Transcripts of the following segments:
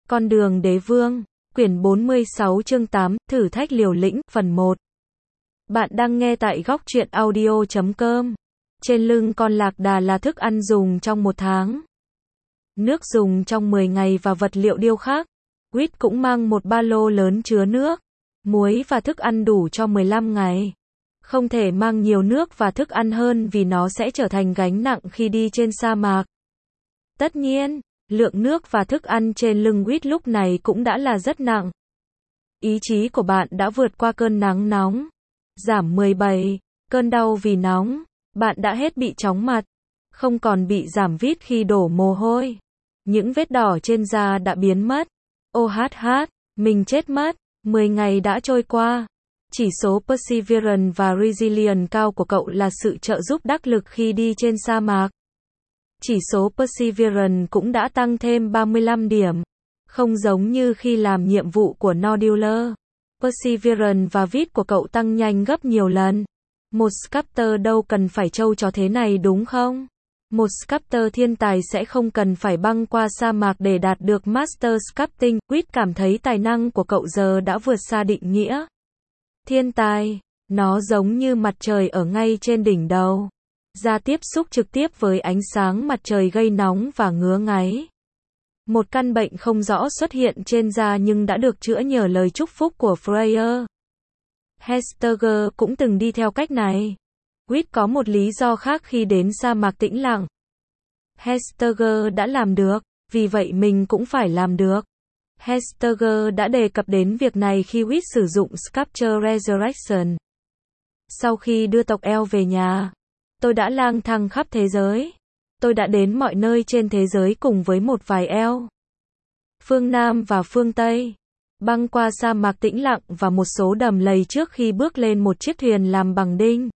Con đường đế vương, quyển 46 chương 8, thử thách liều lĩnh, phần 1. Bạn đang nghe tại góc truyện audio.com. Trên lưng con lạc đà là thức ăn dùng trong 1 tháng. Nước dùng trong 10 ngày và vật liệu điêu khắc. Quýt cũng mang một ba lô lớn chứa nước, muối và thức ăn đủ cho 15 ngày. Không thể mang nhiều nước và thức ăn hơn vì nó sẽ trở thành gánh nặng khi đi trên sa mạc. Tất nhiên, lượng nước và thức ăn trên lưng Quýt lúc này cũng đã là rất nặng. Ý chí của bạn đã vượt qua cơn nắng nóng. Giảm 17, cơn đau vì nóng. Bạn đã hết bị chóng mặt. Không còn bị giảm vít khi đổ mồ hôi. Những vết đỏ trên da đã biến mất. Mình chết mất. 10 ngày đã trôi qua. Chỉ số Perseverance và Resilience cao của cậu là sự trợ giúp đắc lực khi đi trên sa mạc. Chỉ số Perseverance cũng đã tăng thêm 35 điểm. Không giống như khi làm nhiệm vụ của Nodular. Perseverance và vít của cậu tăng nhanh gấp nhiều lần. Một sculptor đâu cần phải trâu trò thế này đúng không? Một sculptor thiên tài sẽ không cần phải băng qua sa mạc để đạt được Master Sculpting. Quýt cảm thấy tài năng của cậu giờ đã vượt xa định nghĩa. Thiên tài, nó giống như mặt trời ở ngay trên đỉnh đầu. Da tiếp xúc trực tiếp với ánh sáng mặt trời gây nóng và ngứa ngáy. Một căn bệnh không rõ xuất hiện trên da nhưng đã được chữa nhờ lời chúc phúc của Freya. Hestager cũng từng đi theo cách này. Quýt có một lý do khác khi đến sa mạc tĩnh lặng. Hestager đã làm được, vì vậy mình cũng phải làm được. Hestager đã đề cập đến việc này khi Quýt sử dụng Sculpture Resurrection. Sau khi đưa tộc Elf về nhà, tôi đã lang thang khắp thế giới. Tôi đã đến mọi nơi trên thế giới cùng với một vài Elf. Phương Nam và phương Tây. Băng qua sa mạc tĩnh lặng và một số đầm lầy trước khi bước lên một chiếc thuyền làm bằng đinh.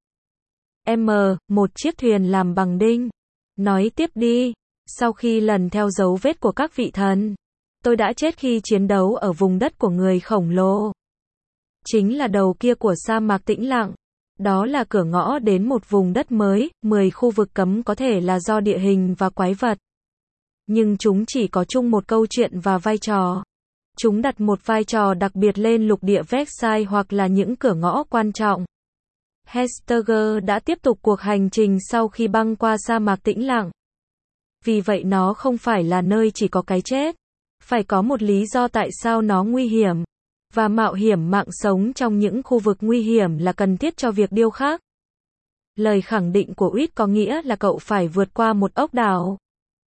Một chiếc thuyền làm bằng đinh. Nói tiếp đi. Sau khi lần theo dấu vết của các vị thần, tôi đã chết khi chiến đấu ở vùng đất của người khổng lồ. Chính là đầu kia của sa mạc tĩnh lặng. Đó là cửa ngõ đến một vùng đất mới, 10 khu vực cấm có thể là do địa hình và quái vật. Nhưng chúng chỉ có chung một câu chuyện và vai trò. Chúng đặt một vai trò đặc biệt lên lục địa Versailles hoặc là những cửa ngõ quan trọng. Hestager đã tiếp tục cuộc hành trình sau khi băng qua sa mạc tĩnh lặng. Vì vậy nó không phải là nơi chỉ có cái chết. Phải có một lý do tại sao nó nguy hiểm. Và mạo hiểm mạng sống trong những khu vực nguy hiểm là cần thiết cho việc điêu khắc. Lời khẳng định của Quýt có nghĩa là cậu phải vượt qua một ốc đảo.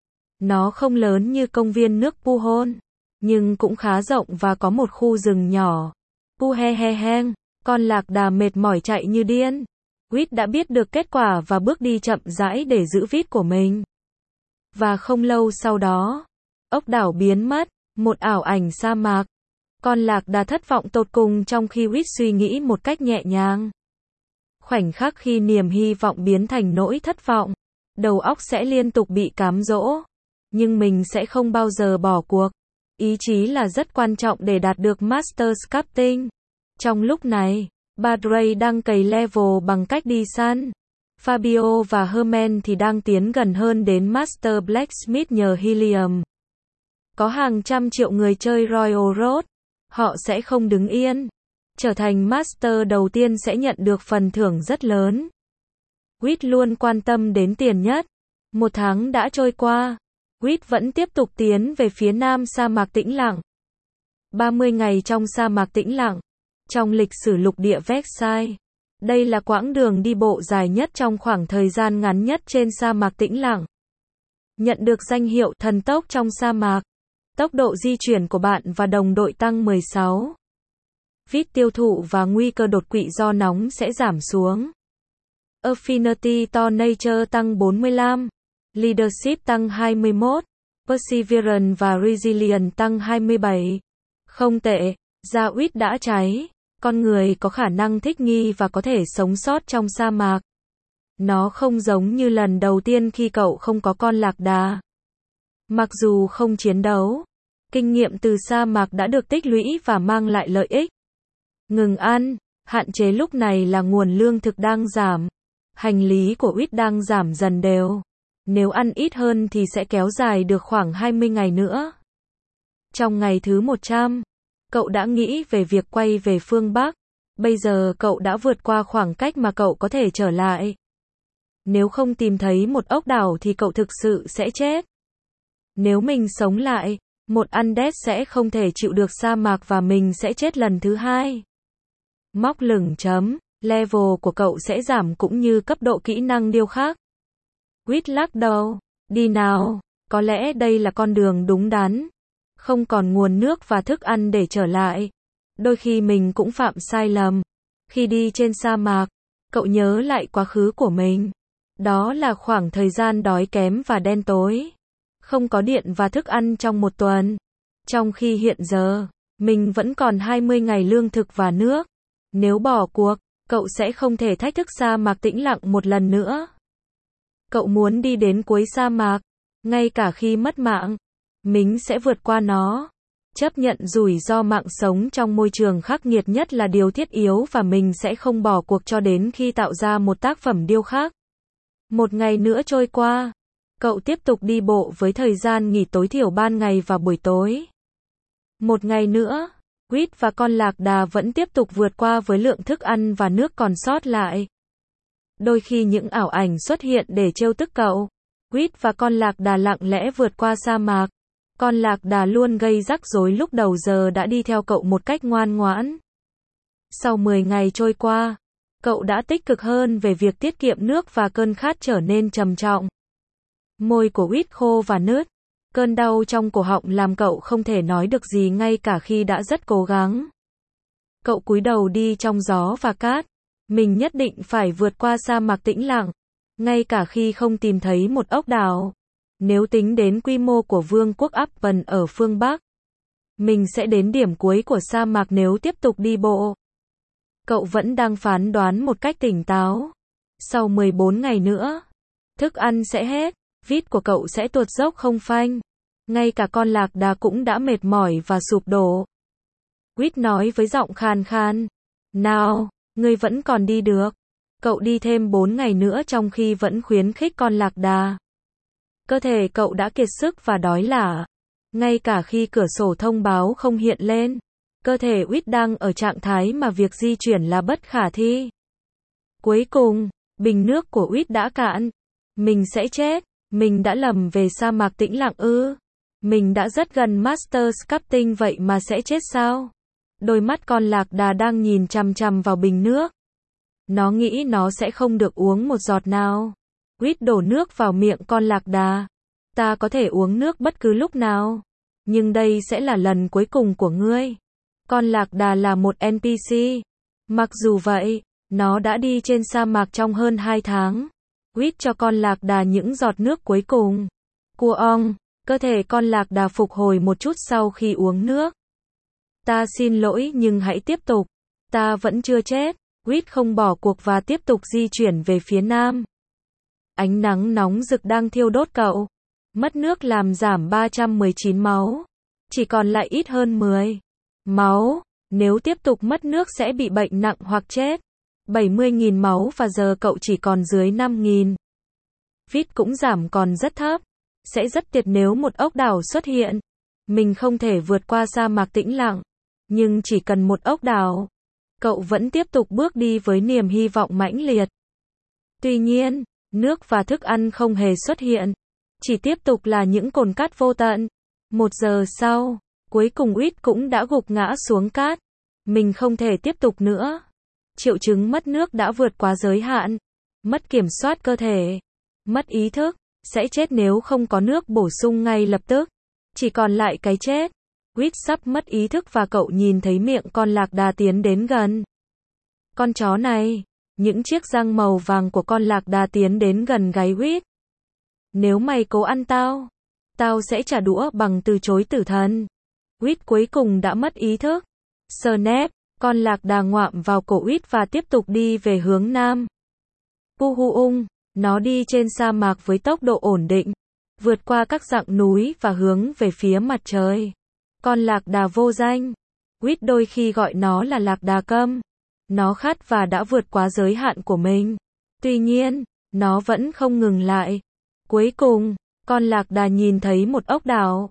Nó không lớn như công viên nước Puhon, nhưng cũng khá rộng và có một khu rừng nhỏ. Puheheheng, con lạc đà mệt mỏi chạy như điên. Quýt đã biết được kết quả và bước đi chậm rãi để giữ vít của mình. Và không lâu sau đó, ốc đảo biến mất, một ảo ảnh sa mạc. Con lạc đà thất vọng tột cùng trong khi Quýt suy nghĩ một cách nhẹ nhàng. Khoảnh khắc khi niềm hy vọng biến thành nỗi thất vọng, đầu óc sẽ liên tục bị cám dỗ. Nhưng mình sẽ không bao giờ bỏ cuộc. Ý chí là rất quan trọng để đạt được Master Sculpting. Trong lúc này, Badray đang cày level bằng cách đi săn. Fabio và Herman thì đang tiến gần hơn đến Master Blacksmith nhờ Helium. Có hàng trăm triệu người chơi Royal Road. Họ sẽ không đứng yên. Trở thành Master đầu tiên sẽ nhận được phần thưởng rất lớn. Quýt luôn quan tâm đến tiền nhất. 1 tháng đã trôi qua. Quýt vẫn tiếp tục tiến về phía nam sa mạc tĩnh lặng. 30 ngày trong sa mạc tĩnh lặng. Trong lịch sử lục địa Versailles. Đây là quãng đường đi bộ dài nhất trong khoảng thời gian ngắn nhất trên sa mạc tĩnh lặng. Nhận được danh hiệu thần tốc trong sa mạc. Tốc độ di chuyển của bạn và đồng đội tăng 16. Vít tiêu thụ và nguy cơ đột quỵ do nóng sẽ giảm xuống. Affinity to Nature tăng 45. Leadership tăng 21. Perseverance và Resilience tăng 27. Không tệ, da Quýt đã cháy. Con người có khả năng thích nghi và có thể sống sót trong sa mạc. Nó không giống như lần đầu tiên khi cậu không có con lạc đà. Mặc dù không chiến đấu, kinh nghiệm từ sa mạc đã được tích lũy và mang lại lợi ích. Ngừng ăn, hạn chế lúc này là nguồn lương thực đang giảm. Hành lý của Quýt đang giảm dần đều. Nếu ăn ít hơn thì sẽ kéo dài được khoảng 20 ngày nữa. Trong ngày thứ 100, cậu đã nghĩ về việc quay về phương Bắc. Bây giờ cậu đã vượt qua khoảng cách mà cậu có thể trở lại. Nếu không tìm thấy một ốc đảo thì cậu thực sự sẽ chết. Nếu mình sống lại, một undead sẽ không thể chịu được sa mạc và mình sẽ chết lần thứ 2. Móc lửng chấm, level của cậu sẽ giảm cũng như cấp độ kỹ năng điêu khắc. Quýt lắc đầu, đi nào, có lẽ đây là con đường đúng đắn. Không còn nguồn nước và thức ăn để trở lại. Đôi khi mình cũng phạm sai lầm. Khi đi trên sa mạc, cậu nhớ lại quá khứ của mình. Đó là khoảng thời gian đói kém và đen tối. Không có điện và thức ăn trong một tuần. Trong khi hiện giờ, mình vẫn còn 20 ngày lương thực và nước. Nếu bỏ cuộc, cậu sẽ không thể thách thức sa mạc tĩnh lặng một lần nữa. Cậu muốn đi đến cuối sa mạc, ngay cả khi mất mạng, mình sẽ vượt qua nó. Chấp nhận rủi ro mạng sống trong môi trường khắc nghiệt nhất là điều thiết yếu và mình sẽ không bỏ cuộc cho đến khi tạo ra một tác phẩm điêu khắc. Một ngày nữa trôi qua, cậu tiếp tục đi bộ với thời gian nghỉ tối thiểu ban ngày và buổi tối. Một ngày nữa, Quýt và con lạc đà vẫn tiếp tục vượt qua với lượng thức ăn và nước còn sót lại. Đôi khi những ảo ảnh xuất hiện để trêu tức cậu. Quýt và con lạc đà lặng lẽ vượt qua sa mạc. Con lạc đà luôn gây rắc rối lúc đầu giờ đã đi theo cậu một cách ngoan ngoãn. Sau 10 ngày trôi qua, cậu đã tích cực hơn về việc tiết kiệm nước và cơn khát trở nên trầm trọng. Môi của Quýt khô và nứt. Cơn đau trong cổ họng làm cậu không thể nói được gì ngay cả khi đã rất cố gắng. Cậu cúi đầu đi trong gió và cát. Mình nhất định phải vượt qua sa mạc tĩnh lặng, ngay cả khi không tìm thấy một ốc đảo. Nếu tính đến quy mô của vương quốc Appen ở phương Bắc, mình sẽ đến điểm cuối của sa mạc nếu tiếp tục đi bộ. Cậu vẫn đang phán đoán một cách tỉnh táo. Sau 14 ngày nữa, thức ăn sẽ hết, vít của cậu sẽ tuột dốc không phanh. Ngay cả con lạc đà cũng đã mệt mỏi và sụp đổ. Quýt nói với giọng khan khan. Nào, ngươi vẫn còn đi được. Cậu đi thêm 4 ngày nữa trong khi vẫn khuyến khích con lạc đà. Cơ thể cậu đã kiệt sức và đói lả. Ngay cả khi cửa sổ thông báo không hiện lên, cơ thể Quýt đang ở trạng thái mà việc di chuyển là bất khả thi. Cuối cùng, bình nước của Quýt đã cạn. Mình sẽ chết. Mình đã lầm về sa mạc tĩnh lặng ư? Mình đã rất gần Master Sculpting vậy mà sẽ chết sao? Đôi mắt con lạc đà đang nhìn chằm chằm vào bình nước. Nó nghĩ nó sẽ không được uống một giọt nào. Quýt đổ nước vào miệng con lạc đà. Ta có thể uống nước bất cứ lúc nào. Nhưng đây sẽ là lần cuối cùng của ngươi. Con lạc đà là một NPC. Mặc dù vậy, nó đã đi trên sa mạc trong hơn 2 tháng. Quýt cho con lạc đà những giọt nước cuối cùng. Cua ong, cơ thể con lạc đà phục hồi một chút sau khi uống nước. Ta xin lỗi nhưng hãy tiếp tục. Ta vẫn chưa chết. Quýt không bỏ cuộc và tiếp tục di chuyển về phía nam. Ánh nắng nóng rực đang thiêu đốt cậu. Mất nước làm giảm 319 máu. Chỉ còn lại ít hơn 10 máu. Nếu tiếp tục mất nước sẽ bị bệnh nặng hoặc chết. 70.000 máu và giờ cậu chỉ còn dưới 5.000. Vít cũng giảm còn rất thấp. Sẽ rất tuyệt nếu một ốc đảo xuất hiện. Mình không thể vượt qua sa mạc tĩnh lặng. Nhưng chỉ cần một ốc đảo. Cậu vẫn tiếp tục bước đi với niềm hy vọng mãnh liệt. Tuy nhiên, nước và thức ăn không hề xuất hiện. Chỉ tiếp tục là những cồn cát vô tận. 1 giờ sau, cuối cùng Quýt cũng đã gục ngã xuống cát. Mình không thể tiếp tục nữa. Triệu chứng mất nước đã vượt quá giới hạn. Mất kiểm soát cơ thể. Mất ý thức. Sẽ chết nếu không có nước bổ sung ngay lập tức. Chỉ còn lại cái chết. Quýt sắp mất ý thức và cậu nhìn thấy miệng con lạc đà tiến đến gần. Con chó này. Những chiếc răng màu vàng của con lạc đà tiến đến gần gáy Quýt. Nếu mày cố ăn tao, tao sẽ trả đũa bằng từ chối tử thần. Quýt cuối cùng đã mất ý thức. Snap, con lạc đà ngoạm vào cổ Quýt và tiếp tục đi về hướng nam. Puhuung, nó đi trên sa mạc với tốc độ ổn định, vượt qua các dặng núi và hướng về phía mặt trời. Con lạc đà vô danh. Quýt đôi khi gọi nó là lạc đà câm. Nó khát và đã vượt quá giới hạn của mình. Tuy nhiên, nó vẫn không ngừng lại. Cuối cùng, con lạc đà nhìn thấy một ốc đảo.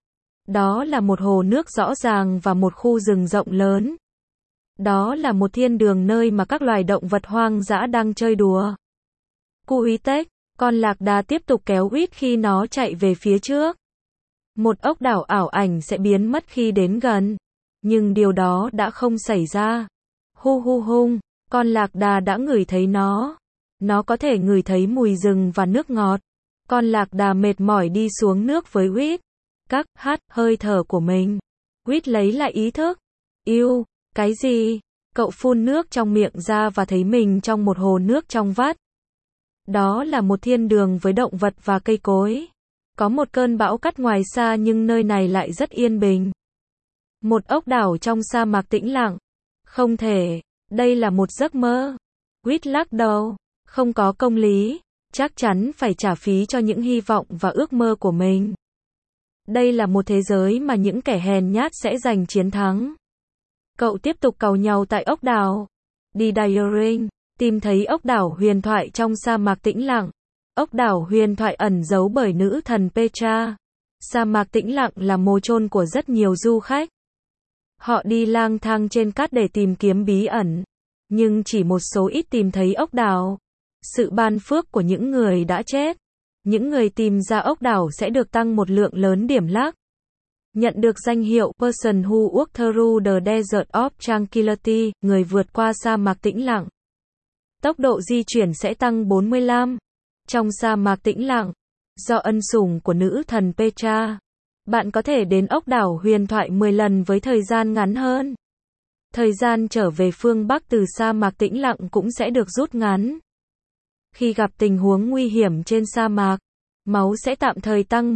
Đó là một hồ nước rõ ràng và một khu rừng rộng lớn. Đó là một thiên đường nơi mà các loài động vật hoang dã đang chơi đùa. Cuitech, con lạc đà tiếp tục kéo Quýt khi nó chạy về phía trước. Một ốc đảo ảo ảnh sẽ biến mất khi đến gần. Nhưng điều đó đã không xảy ra. Hu hu hung, con lạc đà đã ngửi thấy nó. Nó có thể ngửi thấy mùi rừng và nước ngọt. Con lạc đà mệt mỏi đi xuống nước với Quýt. Các hát hơi thở của mình. Quýt lấy lại ý thức. Yêu, cái gì? Cậu phun nước trong miệng ra và thấy mình trong một hồ nước trong vắt. Đó là một thiên đường với động vật và cây cối. Có một cơn bão cắt ngoài xa nhưng nơi này lại rất yên bình. Một ốc đảo trong sa mạc tĩnh lặng. Không thể, đây là một giấc mơ. Quýt lắc đầu, không có công lý, chắc chắn phải trả phí cho những hy vọng và ước mơ của mình. Đây là một thế giới mà những kẻ hèn nhát sẽ giành chiến thắng. Cậu tiếp tục càu nhàu tại ốc đảo. Đi Diaring, tìm thấy ốc đảo huyền thoại trong sa mạc tĩnh lặng. Ốc đảo huyền thoại ẩn giấu bởi nữ thần Petra. Sa mạc tĩnh lặng là mồ chôn của rất nhiều du khách. Họ đi lang thang trên cát để tìm kiếm bí ẩn. Nhưng chỉ một số ít tìm thấy ốc đảo. Sự ban phước của những người đã chết. Những người tìm ra ốc đảo sẽ được tăng một lượng lớn điểm luck. Nhận được danh hiệu Person Who Walked Through the Desert of Tranquility, người vượt qua sa mạc tĩnh lặng. Tốc độ di chuyển sẽ tăng 45. Trong sa mạc tĩnh lặng, do ân sủng của nữ thần Petra, bạn có thể đến ốc đảo huyền thoại 10 lần với thời gian ngắn hơn. Thời gian trở về phương Bắc từ sa mạc tĩnh lặng cũng sẽ được rút ngắn. Khi gặp tình huống nguy hiểm trên sa mạc, máu sẽ tạm thời tăng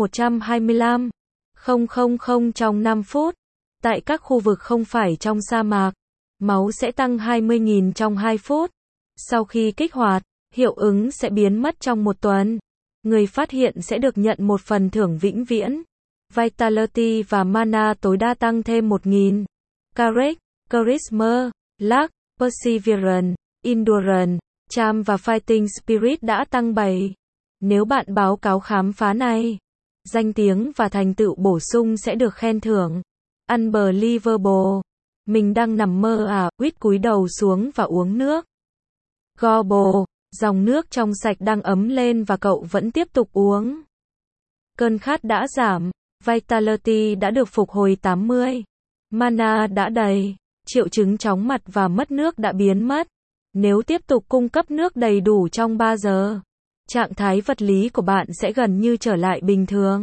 125,000 trong 5 phút. Tại các khu vực không phải trong sa mạc, máu sẽ tăng 20.000 trong 2 phút. Sau khi kích hoạt, hiệu ứng sẽ biến mất trong một tuần. Người phát hiện sẽ được nhận một phần thưởng vĩnh viễn. Vitality và mana tối đa tăng thêm 1.000. Courage, Charisma, Luck, Perseverance, Endurance, Charm và Fighting Spirit đã tăng 7. Nếu bạn báo cáo khám phá này, danh tiếng và thành tựu bổ sung sẽ được khen thưởng. Unbelievable. Mình đang nằm mơ à? Quýt cúi đầu xuống và uống nước. Gobble. Dòng nước trong sạch đang ấm lên và cậu vẫn tiếp tục uống. Cơn khát đã giảm. Vitality đã được phục hồi 80. Mana đã đầy. Triệu chứng chóng mặt và mất nước đã biến mất. Nếu tiếp tục cung cấp nước đầy đủ trong 3 giờ, trạng thái vật lý của bạn sẽ gần như trở lại bình thường.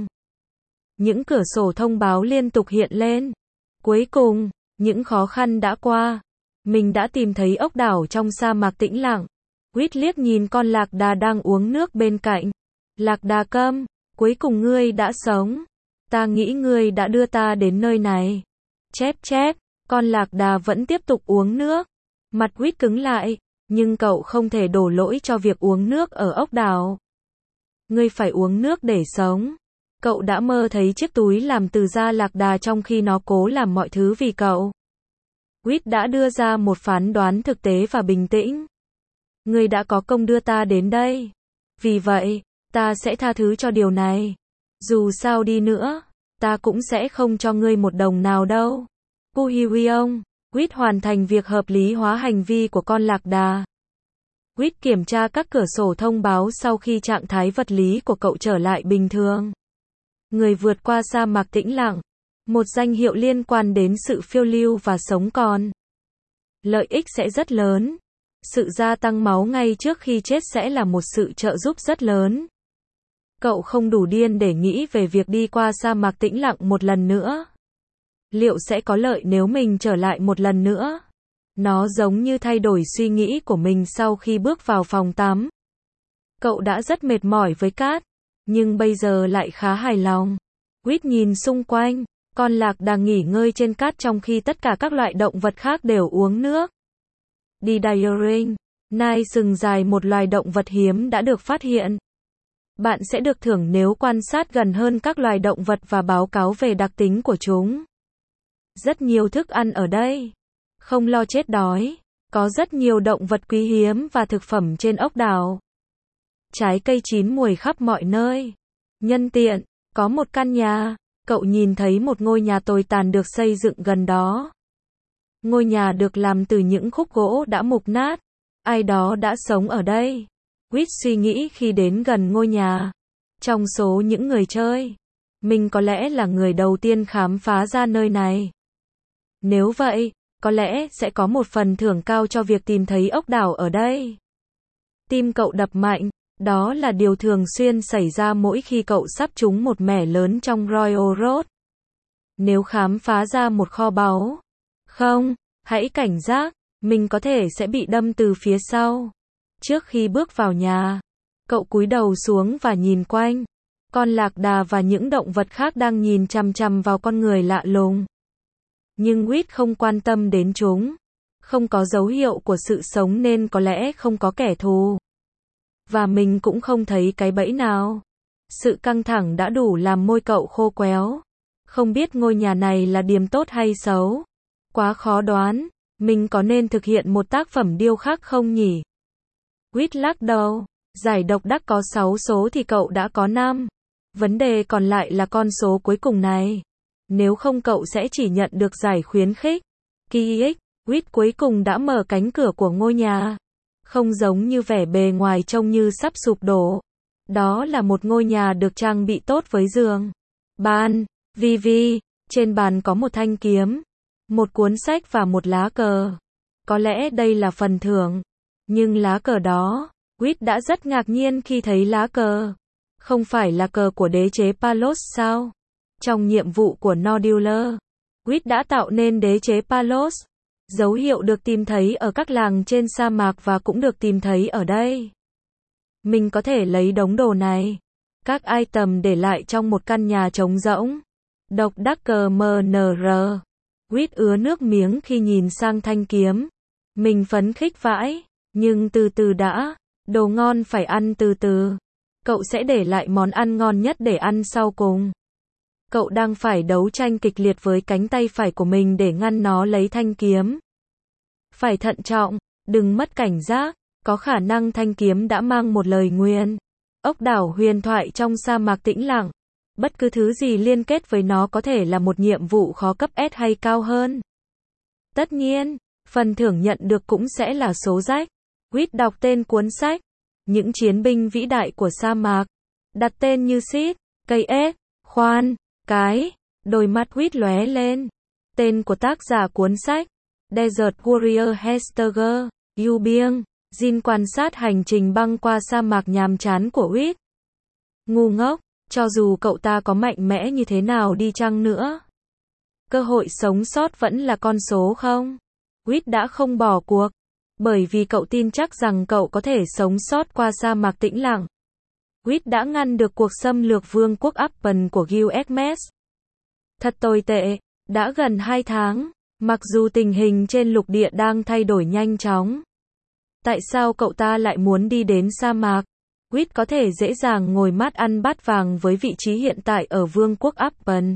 Những cửa sổ thông báo liên tục hiện lên. Cuối cùng, những khó khăn đã qua. Mình đã tìm thấy ốc đảo trong sa mạc tĩnh lặng. Quýt liếc nhìn con lạc đà đang uống nước bên cạnh. Lạc đà câm, cuối cùng ngươi đã sống. Ta nghĩ ngươi đã đưa ta đến nơi này. Chép chép, con lạc đà vẫn tiếp tục uống nước. Mặt Quýt cứng lại, nhưng cậu không thể đổ lỗi cho việc uống nước ở ốc đảo. Ngươi phải uống nước để sống. Cậu đã mơ thấy chiếc túi làm từ da lạc đà trong khi nó cố làm mọi thứ vì cậu. Quýt đã đưa ra một phán đoán thực tế và bình tĩnh. Ngươi đã có công đưa ta đến đây. Vì vậy, ta sẽ tha thứ cho điều này. Dù sao đi nữa, ta cũng sẽ không cho ngươi một đồng nào đâu. Puhiwiong. Quýt hoàn thành việc hợp lý hóa hành vi của con lạc đà. Quýt kiểm tra các cửa sổ thông báo sau khi trạng thái vật lý của cậu trở lại bình thường. Người vượt qua sa mạc tĩnh lặng. Một danh hiệu liên quan đến sự phiêu lưu và sống còn. Lợi ích sẽ rất lớn. Sự gia tăng máu ngay trước khi chết sẽ là một sự trợ giúp rất lớn. Cậu không đủ điên để nghĩ về việc đi qua sa mạc tĩnh lặng một lần nữa. Liệu sẽ có lợi nếu mình trở lại một lần nữa? Nó giống như thay đổi suy nghĩ của mình sau khi bước vào phòng tắm. Cậu đã rất mệt mỏi với cát, nhưng bây giờ lại khá hài lòng. Quýt nhìn xung quanh, con lạc đang nghỉ ngơi trên cát trong khi tất cả các loại động vật khác đều uống nước. Đi Diaring, nai sừng dài, một loài động vật hiếm đã được phát hiện. Bạn sẽ được thưởng nếu quan sát gần hơn các loài động vật và báo cáo về đặc tính của chúng. Rất nhiều thức ăn ở đây. Không lo chết đói. Có rất nhiều động vật quý hiếm và thực phẩm trên ốc đảo. Trái cây chín mùi khắp mọi nơi. Nhân tiện, có một căn nhà. cậu nhìn thấy một ngôi nhà tồi tàn được xây dựng gần đó. Ngôi nhà được làm từ những khúc gỗ đã mục nát. Ai đó đã sống ở đây. Reed suy nghĩ khi đến gần ngôi nhà. Trong số những người chơi, mình có lẽ là người đầu tiên khám phá ra nơi này. Nếu vậy, có lẽ sẽ có một phần thưởng cao cho việc tìm thấy ốc đảo ở đây. Tim cậu đập mạnh, đó là điều thường xuyên xảy ra mỗi khi cậu sắp trúng một mẻ lớn trong Royal Road. Nếu khám phá ra một kho báu, không, hãy cảnh giác, mình có thể sẽ bị đâm từ phía sau. Trước khi bước vào nhà, cậu cúi đầu xuống và nhìn quanh. Con lạc đà và những động vật khác đang nhìn chằm chằm vào con người lạ lùng. Nhưng Reed không quan tâm đến chúng. Không có dấu hiệu của sự sống nên có lẽ không có kẻ thù. Và mình cũng không thấy cái bẫy nào. Sự căng thẳng đã đủ làm môi cậu khô quéo. Không biết ngôi nhà này là điểm tốt hay xấu. Quá khó đoán. Mình có nên thực hiện một tác phẩm điêu khắc không nhỉ? Reed lắc đầu. Giải độc đắc có 6 số thì cậu đã có 5. Vấn đề còn lại là con số cuối cùng này. Nếu không cậu sẽ chỉ nhận được giải khuyến khích. KX, Reed cuối cùng đã mở cánh cửa của ngôi nhà. Không giống như vẻ bề ngoài trông như sắp sụp đổ. Đó là một ngôi nhà được trang bị tốt với giường, bàn, tivi. Trên bàn có một thanh kiếm, một cuốn sách và một lá cờ. Có lẽ đây là phần thưởng. Nhưng lá cờ đó, Reed đã rất ngạc nhiên khi thấy lá cờ. Không phải là cờ của đế chế Palos sao? Trong nhiệm vụ của Nodular, Reed đã tạo nên đế chế Palos. Dấu hiệu được tìm thấy ở các làng trên sa mạc và cũng được tìm thấy ở đây. Mình có thể lấy đống đồ này. Các item để lại trong một căn nhà trống rỗng. Độc đắc cờ MNR. Reed ứa nước miếng khi nhìn sang thanh kiếm. Mình phấn khích vãi. Nhưng từ từ đã. Đồ ngon phải ăn từ từ. Cậu sẽ để lại món ăn ngon nhất để ăn sau cùng. Cậu đang phải đấu tranh kịch liệt với cánh tay phải của mình để ngăn nó lấy thanh kiếm. Phải thận trọng, đừng mất cảnh giác, có khả năng thanh kiếm đã mang một lời nguyền. Ốc đảo huyền thoại trong sa mạc tĩnh lặng. Bất cứ thứ gì liên kết với nó có thể là một nhiệm vụ khó cấp S hay cao hơn. Tất nhiên, phần thưởng nhận được cũng sẽ là số rách. Reed đọc tên cuốn sách. Những chiến binh vĩ đại của sa mạc. Đặt tên như Sid, cây ếch, khoan, cái. Đôi mắt Reed lóe lên. Tên của tác giả cuốn sách. Desert Warrior Hesteger, Yu Bieng. Jin quan sát hành trình băng qua sa mạc nhàm chán của Reed. Ngu ngốc, cho dù cậu ta có mạnh mẽ như thế nào đi chăng nữa. Cơ hội sống sót vẫn là con số không? Reed đã không bỏ cuộc. Bởi vì cậu tin chắc rằng cậu có thể sống sót qua sa mạc tĩnh lặng. Reed đã ngăn được cuộc xâm lược vương quốc Appen của Gilgamesh. Thật tồi tệ, đã gần 2 tháng, mặc dù tình hình trên lục địa đang thay đổi nhanh chóng. Tại sao cậu ta lại muốn đi đến sa mạc? Reed có thể dễ dàng ngồi mát ăn bát vàng với vị trí hiện tại ở vương quốc Appen.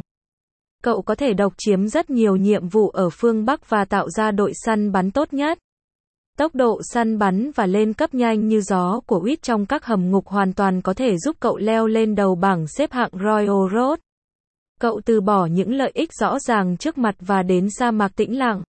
Cậu có thể độc chiếm rất nhiều nhiệm vụ ở phương Bắc và tạo ra đội săn bắn tốt nhất. Tốc độ săn bắn và lên cấp nhanh như gió của Reed trong các hầm ngục hoàn toàn có thể giúp cậu leo lên đầu bảng xếp hạng Royal Road. Cậu từ bỏ những lợi ích rõ ràng trước mặt và đến sa mạc tĩnh lặng.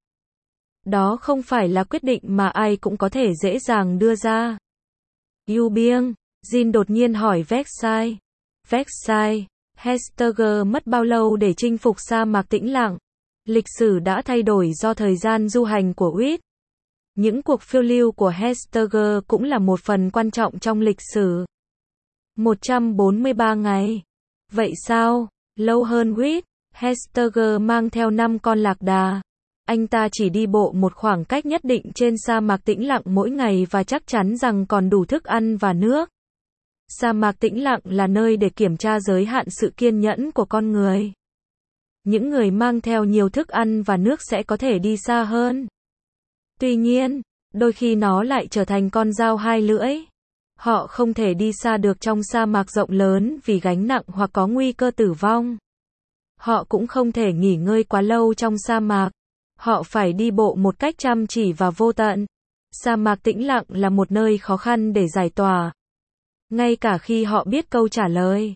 Đó không phải là quyết định mà ai cũng có thể dễ dàng đưa ra. Yu Bieng, Jin đột nhiên hỏi Vexai. Vexai, Hesteger mất bao lâu để chinh phục sa mạc tĩnh lặng? Lịch sử đã thay đổi do thời gian du hành của Reed. Những cuộc phiêu lưu của Hesteger cũng là một phần quan trọng trong lịch sử. 143 ngày. Vậy sao? Lâu hơn Reed. Hesteger mang theo 5 con lạc đà. Anh ta chỉ đi bộ một khoảng cách nhất định trên sa mạc tĩnh lặng mỗi ngày và chắc chắn rằng còn đủ thức ăn và nước. Sa mạc tĩnh lặng là nơi để kiểm tra giới hạn sự kiên nhẫn của con người. Những người mang theo nhiều thức ăn và nước sẽ có thể đi xa hơn. Tuy nhiên, đôi khi nó lại trở thành con dao hai lưỡi. Họ không thể đi xa được trong sa mạc rộng lớn vì gánh nặng hoặc có nguy cơ tử vong. Họ cũng không thể nghỉ ngơi quá lâu trong sa mạc. Họ phải đi bộ một cách chăm chỉ và vô tận. Sa mạc tĩnh lặng là một nơi khó khăn để giải tỏa. Ngay cả khi họ biết câu trả lời.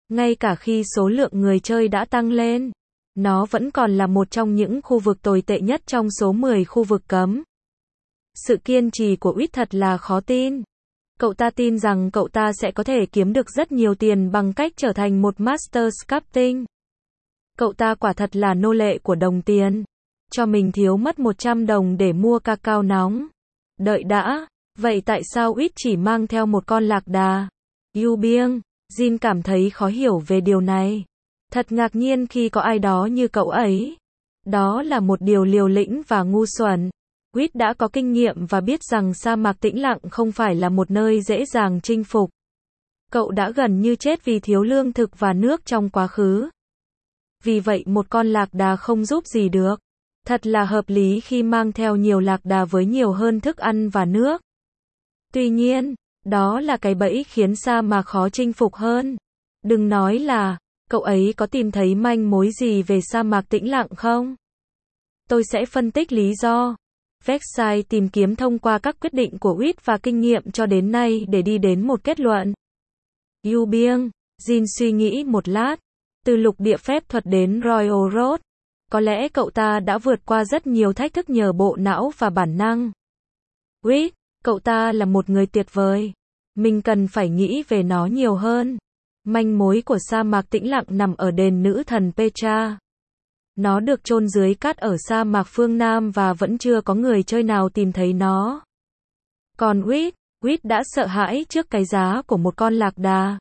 Ngay cả khi số lượng người chơi đã tăng lên, nó vẫn còn là một trong những khu vực tồi tệ nhất trong số 10 khu vực cấm. Sự kiên trì của Wit thật là khó tin. Cậu ta tin rằng cậu ta sẽ có thể kiếm được rất nhiều tiền bằng cách trở thành một Master Sculpting. Cậu ta quả thật là nô lệ của đồng tiền. Cho mình thiếu mất 100 đồng để mua cacao nóng. Đợi đã, vậy tại sao Wit chỉ mang theo một con lạc đà? Yu Bieng, Jin cảm thấy khó hiểu về điều này. Thật ngạc nhiên khi có ai đó như cậu ấy. Đó là một điều liều lĩnh và ngu xuẩn. Wit đã có kinh nghiệm và biết rằng sa mạc tĩnh lặng không phải là một nơi dễ dàng chinh phục. Cậu đã gần như chết vì thiếu lương thực và nước trong quá khứ. Vì vậy một con lạc đà không giúp gì được. Thật là hợp lý khi mang theo nhiều lạc đà với nhiều hơn thức ăn và nước. Tuy nhiên, đó là cái bẫy khiến sa mạc khó chinh phục hơn. Đừng nói là, cậu ấy có tìm thấy manh mối gì về sa mạc tĩnh lặng không? Tôi sẽ phân tích lý do. Website tìm kiếm thông qua các quyết định của Wit và kinh nghiệm cho đến nay để đi đến một kết luận. Yu Bieng, Jin suy nghĩ một lát. Từ lục địa phép thuật đến Royal Road, có lẽ cậu ta đã vượt qua rất nhiều thách thức nhờ bộ não và bản năng. Wit, cậu ta là một người tuyệt vời. Mình cần phải nghĩ về nó nhiều hơn. Manh mối của sa mạc tĩnh lặng nằm ở đền nữ thần Petra. Nó được chôn dưới cát ở sa mạc phương Nam và vẫn chưa có người chơi nào tìm thấy nó. Còn Wit đã sợ hãi trước cái giá của một con lạc đà.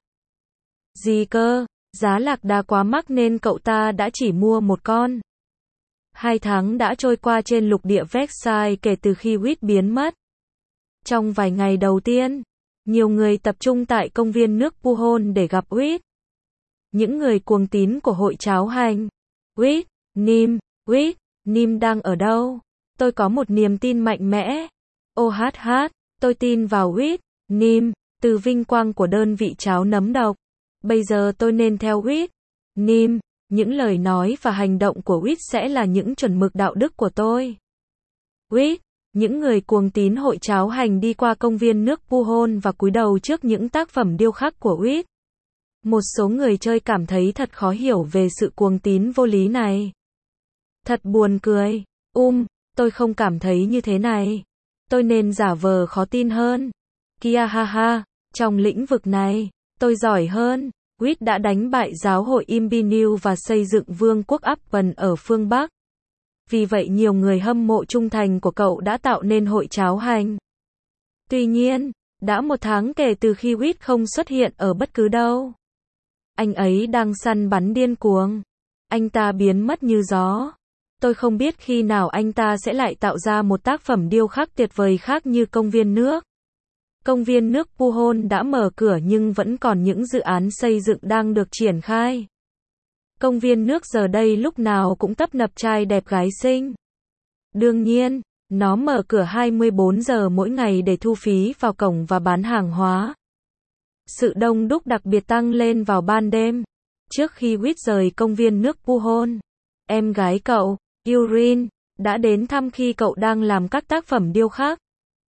Gì cơ? Giá lạc đà quá mắc nên cậu ta đã chỉ mua một con. 2 tháng đã trôi qua trên lục địa Versailles kể từ khi Wit biến mất. Trong vài ngày đầu tiên, nhiều người tập trung tại công viên nước Puhon để gặp Wit. Những người cuồng tín của hội cháo hành. Wit, Nim đang ở đâu? Tôi có một niềm tin mạnh mẽ. Tôi tin vào Wit, Nim, từ vinh quang của đơn vị cháo nấm độc. Bây giờ tôi nên theo Wit, Nim, những lời nói và hành động của Wit sẽ là những chuẩn mực đạo đức của tôi. Wit, những người cuồng tín hội cháo hành đi qua công viên nước Puhon và cúi đầu trước những tác phẩm điêu khắc của Wit. Một số người chơi cảm thấy thật khó hiểu về sự cuồng tín vô lý này. Thật buồn cười. Tôi không cảm thấy như thế này. Tôi nên giả vờ khó tin hơn. Kia ha ha, trong lĩnh vực này, tôi giỏi hơn. Wit đã đánh bại giáo hội Imperial và xây dựng vương quốc Upton ở phương Bắc. Vì vậy nhiều người hâm mộ trung thành của cậu đã tạo nên hội cháo hành. Tuy nhiên, đã 1 tháng kể từ khi Wit không xuất hiện ở bất cứ đâu. Anh ấy đang săn bắn điên cuồng. Anh ta biến mất như gió. Tôi không biết khi nào anh ta sẽ lại tạo ra một tác phẩm điêu khắc tuyệt vời khác như công viên nước. Công viên nước Puhon đã mở cửa nhưng vẫn còn những dự án xây dựng đang được triển khai. Công viên nước giờ đây lúc nào cũng tấp nập trai đẹp gái xinh. Đương nhiên, nó mở cửa 24 giờ mỗi ngày để thu phí vào cổng và bán hàng hóa. Sự đông đúc đặc biệt tăng lên vào ban đêm. Trước khi Wit rời công viên nước Puhon, em gái cậu, Yurin, đã đến thăm khi cậu đang làm các tác phẩm điêu khắc.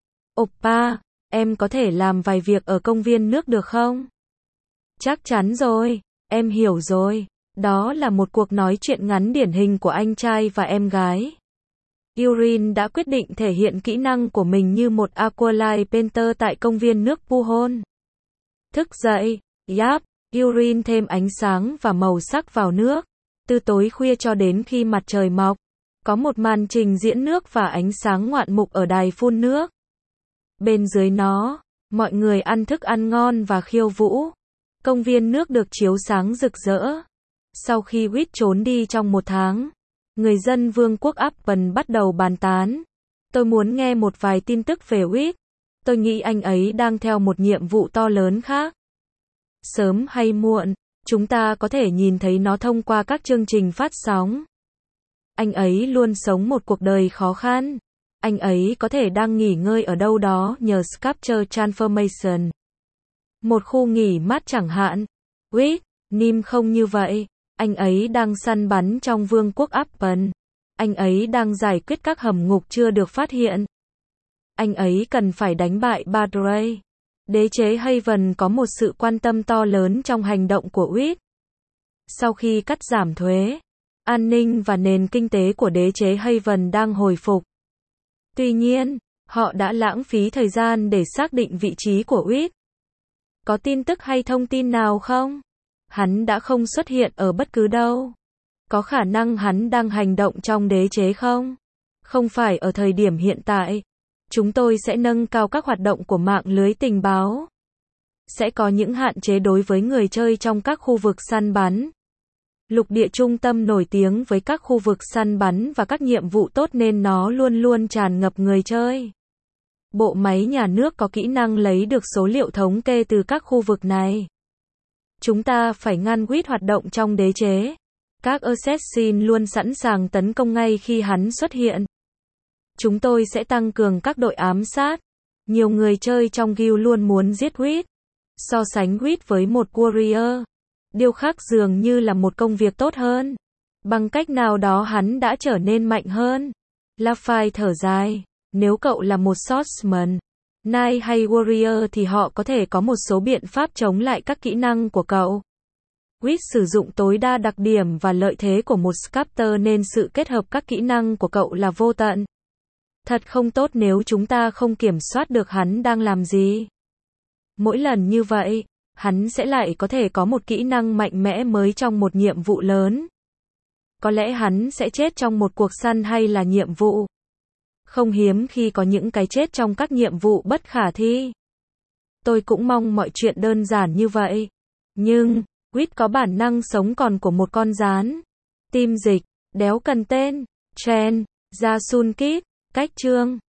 Oppa, em có thể làm vài việc ở công viên nước được không? Chắc chắn rồi, em hiểu rồi. Đó là một cuộc nói chuyện ngắn điển hình của anh trai và em gái. Yurin đã quyết định thể hiện kỹ năng của mình như một aquarelle painter tại công viên nước Puhon. Thức dậy, Yurin thêm ánh sáng và màu sắc vào nước. Từ tối khuya cho đến khi mặt trời mọc, có một màn trình diễn nước và ánh sáng ngoạn mục ở đài phun nước. Bên dưới nó, mọi người ăn thức ăn ngon và khiêu vũ. Công viên nước được chiếu sáng rực rỡ. Sau khi Wit trốn đi trong 1 tháng, người dân vương quốc Upton bắt đầu bàn tán. Tôi muốn nghe một vài tin tức về Wit. Tôi nghĩ anh ấy đang theo một nhiệm vụ to lớn khác. Sớm hay muộn, chúng ta có thể nhìn thấy nó thông qua các chương trình phát sóng. Anh ấy luôn sống một cuộc đời khó khăn. Anh ấy có thể đang nghỉ ngơi ở đâu đó nhờ Sculpture Transformation. Một khu nghỉ mát chẳng hạn. Wit, Nim không như vậy. Anh ấy đang săn bắn trong vương quốc Upton. Anh ấy đang giải quyết các hầm ngục chưa được phát hiện. Anh ấy cần phải đánh bại Badray. Đế chế Haven có một sự quan tâm to lớn trong hành động của Wit. Sau khi cắt giảm thuế, an ninh và nền kinh tế của đế chế Haven đang hồi phục. Tuy nhiên, họ đã lãng phí thời gian để xác định vị trí của Reed. Có tin tức hay thông tin nào không? Hắn đã không xuất hiện ở bất cứ đâu. Có khả năng hắn đang hành động trong đế chế không? Không phải ở thời điểm hiện tại. Chúng tôi sẽ nâng cao các hoạt động của mạng lưới tình báo. Sẽ có những hạn chế đối với người chơi trong các khu vực săn bắn. Lục địa trung tâm nổi tiếng với các khu vực săn bắn và các nhiệm vụ tốt nên nó luôn luôn tràn ngập người chơi. Bộ máy nhà nước có kỹ năng lấy được số liệu thống kê từ các khu vực này. Chúng ta phải ngăn Reed hoạt động trong đế chế. Các assassin luôn sẵn sàng tấn công ngay khi hắn xuất hiện. Chúng tôi sẽ tăng cường các đội ám sát. Nhiều người chơi trong guild luôn muốn giết Reed. So sánh Reed với một warrior, điêu khắc dường như là một công việc tốt hơn. Bằng cách nào đó hắn đã trở nên mạnh hơn. Lafai thở dài. Nếu cậu là một swordsman, knight hay warrior thì họ có thể có một số biện pháp chống lại các kỹ năng của cậu. Reed sử dụng tối đa đặc điểm và lợi thế của một sculptor nên sự kết hợp các kỹ năng của cậu là vô tận. Thật không tốt nếu chúng ta không kiểm soát được hắn đang làm gì. Mỗi lần như vậy, hắn sẽ lại có thể có một kỹ năng mạnh mẽ mới trong một nhiệm vụ lớn. Có lẽ hắn sẽ chết trong một cuộc săn hay là nhiệm vụ. Không hiếm khi có những cái chết trong các nhiệm vụ bất khả thi. Tôi cũng mong mọi chuyện đơn giản như vậy. Nhưng, Reed có bản năng sống còn của một con gián. Tim dịch, đéo cần tên, Chen, Ra Sun Kit, cách chương.